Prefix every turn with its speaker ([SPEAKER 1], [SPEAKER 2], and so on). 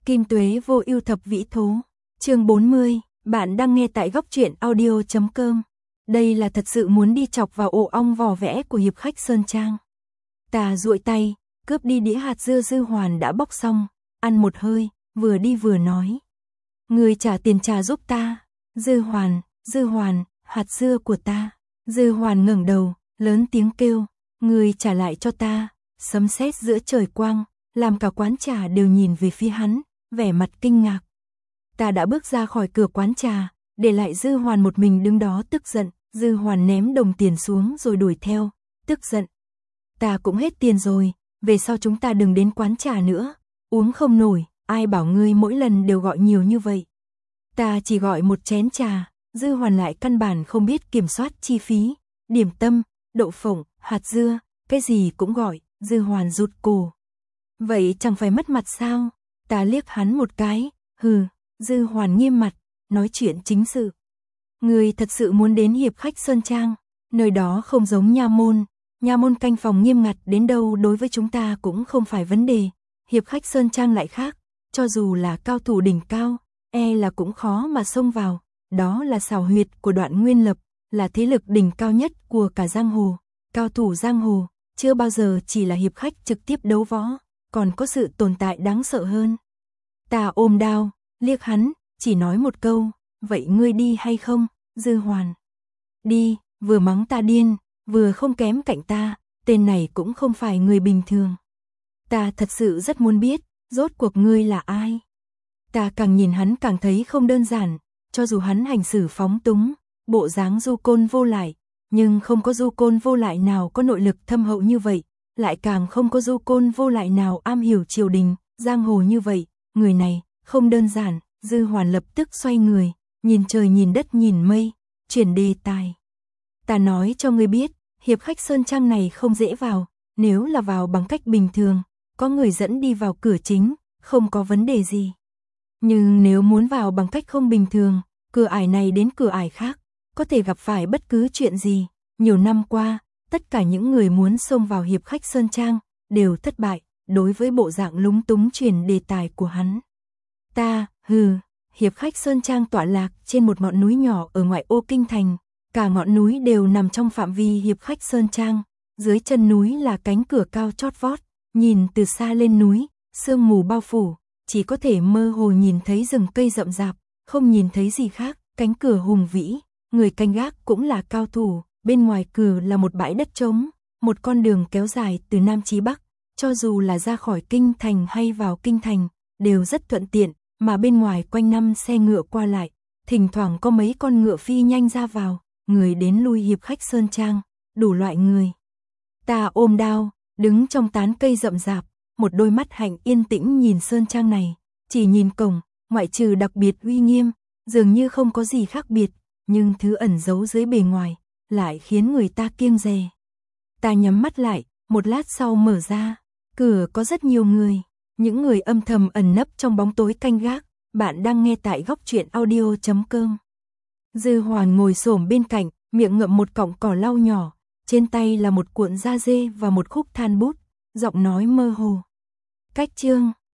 [SPEAKER 1] Kim Tuế vô ưu thập vĩ thố. Chương 40, bạn đang nghe tại góc truyện audio.com. Đây là thật sự muốn đi chọc vào ổ ong vò vẽ của hiệp khách Sơn Trang. Ta duỗi tay, cướp đi đĩa hạt dưa Dư Hoàn đã bóc xong, ăn một hơi, vừa đi vừa nói. Người trả tiền trà giúp ta. Dư Hoàn, hạt dưa của ta. Dư Hoàn ngẩng đầu, lớn tiếng kêu, người trả lại cho ta. Sấm sét giữa trời quang, làm cả quán trà đều nhìn về phía hắn, vẻ mặt kinh ngạc. Ta đã bước ra khỏi cửa quán trà, để lại Dư Hoàn một mình đứng đó tức giận. Dư Hoàn ném đồng tiền xuống rồi đuổi theo, tức giận. Ta cũng hết tiền rồi, về sau chúng ta đừng đến quán trà nữa, uống không nổi, ai bảo ngươi mỗi lần đều gọi nhiều như vậy. Ta chỉ gọi một chén trà, Dư Hoàn lại căn bản không biết kiểm soát chi phí, điểm tâm, đậu phộng, hạt dưa, cái gì cũng gọi. Dư Hoàn rụt cổ. Vậy chẳng phải mất mặt sao? Ta liếc hắn một cái, hừ. Dư Hoàn nghiêm mặt, nói chuyện chính sự. Người thật sự muốn đến hiệp khách Sơn Trang, nơi đó không giống nha môn canh phòng nghiêm ngặt đến đâu đối với chúng ta cũng không phải vấn đề. Hiệp khách Sơn Trang lại khác, cho dù là cao thủ đỉnh cao, là cũng khó mà xông vào. Đó là xào huyệt của Đoạn Nguyên Lập, là thế lực đỉnh cao nhất của cả giang hồ. Cao thủ giang hồ chưa bao giờ chỉ là hiệp khách trực tiếp đấu võ, còn có sự tồn tại đáng sợ hơn. Ta ôm đao, liếc hắn, chỉ nói một câu, vậy ngươi đi hay không? Dư Hoàn. Đi, vừa mắng ta điên, vừa không kém cạnh ta, tên này cũng không phải người bình thường. Ta thật sự rất muốn biết, rốt cuộc ngươi là ai? Ta càng nhìn hắn càng thấy không đơn giản, cho dù hắn hành xử phóng túng, bộ dáng du côn vô lại, nhưng không có du côn vô lại nào có nội lực thâm hậu như vậy, lại càng không có du côn vô lại nào am hiểu triều đình, giang hồ như vậy, người này không đơn giản. Dư Hoàn lập tức xoay người, nhìn trời nhìn đất nhìn mây, chuyển đề tài. Ta nói cho ngươi biết, hiệp khách Sơn Trang này không dễ vào, nếu là vào bằng cách bình thường, có người dẫn đi vào cửa chính, không có vấn đề gì. Nhưng nếu muốn vào bằng cách không bình thường, cửa ải này đến cửa ải khác, có thể gặp phải bất cứ chuyện gì. Nhiều năm qua, tất cả những người muốn xông vào hiệp khách Sơn Trang đều thất bại. Đối với bộ dạng lúng túng chuyển đề tài của hắn, ta, hiệp khách Sơn Trang tọa lạc trên một ngọn núi nhỏ ở ngoại ô kinh thành, cả ngọn núi đều nằm trong phạm vi hiệp khách Sơn Trang, dưới chân núi là cánh cửa cao chót vót, nhìn từ xa lên núi, sương mù bao phủ, chỉ có thể mơ hồ nhìn thấy rừng cây rậm rạp, không nhìn thấy gì khác. Cánh cửa hùng vĩ, người canh gác cũng là cao thủ, bên ngoài cửa là một bãi đất trống, một con đường kéo dài từ Nam chí Bắc, cho dù là ra khỏi kinh thành hay vào kinh thành, đều rất thuận tiện, mà bên ngoài quanh năm xe ngựa qua lại, thỉnh thoảng có mấy con ngựa phi nhanh ra vào, người đến lui hiệp khách Sơn Trang, đủ loại người. Ta ôm đao, đứng trong tán cây rậm rạp, một đôi mắt hạnh yên tĩnh nhìn Sơn Trang này, chỉ nhìn cổng, ngoại trừ đặc biệt uy nghiêm, dường như không có gì khác biệt, nhưng thứ ẩn giấu dưới bề ngoài, lại khiến người ta kiêng dè. Ta nhắm mắt lại, một lát sau mở ra, cửa có rất nhiều người, những người âm thầm ẩn nấp trong bóng tối canh gác. Bạn đang nghe tại góc truyện audio.com. Dư Hoàn ngồi xổm bên cạnh, miệng ngậm một cọng cỏ lau nhỏ, trên tay là một cuộn da dê và một khúc than bút, giọng nói mơ hồ. Cách chương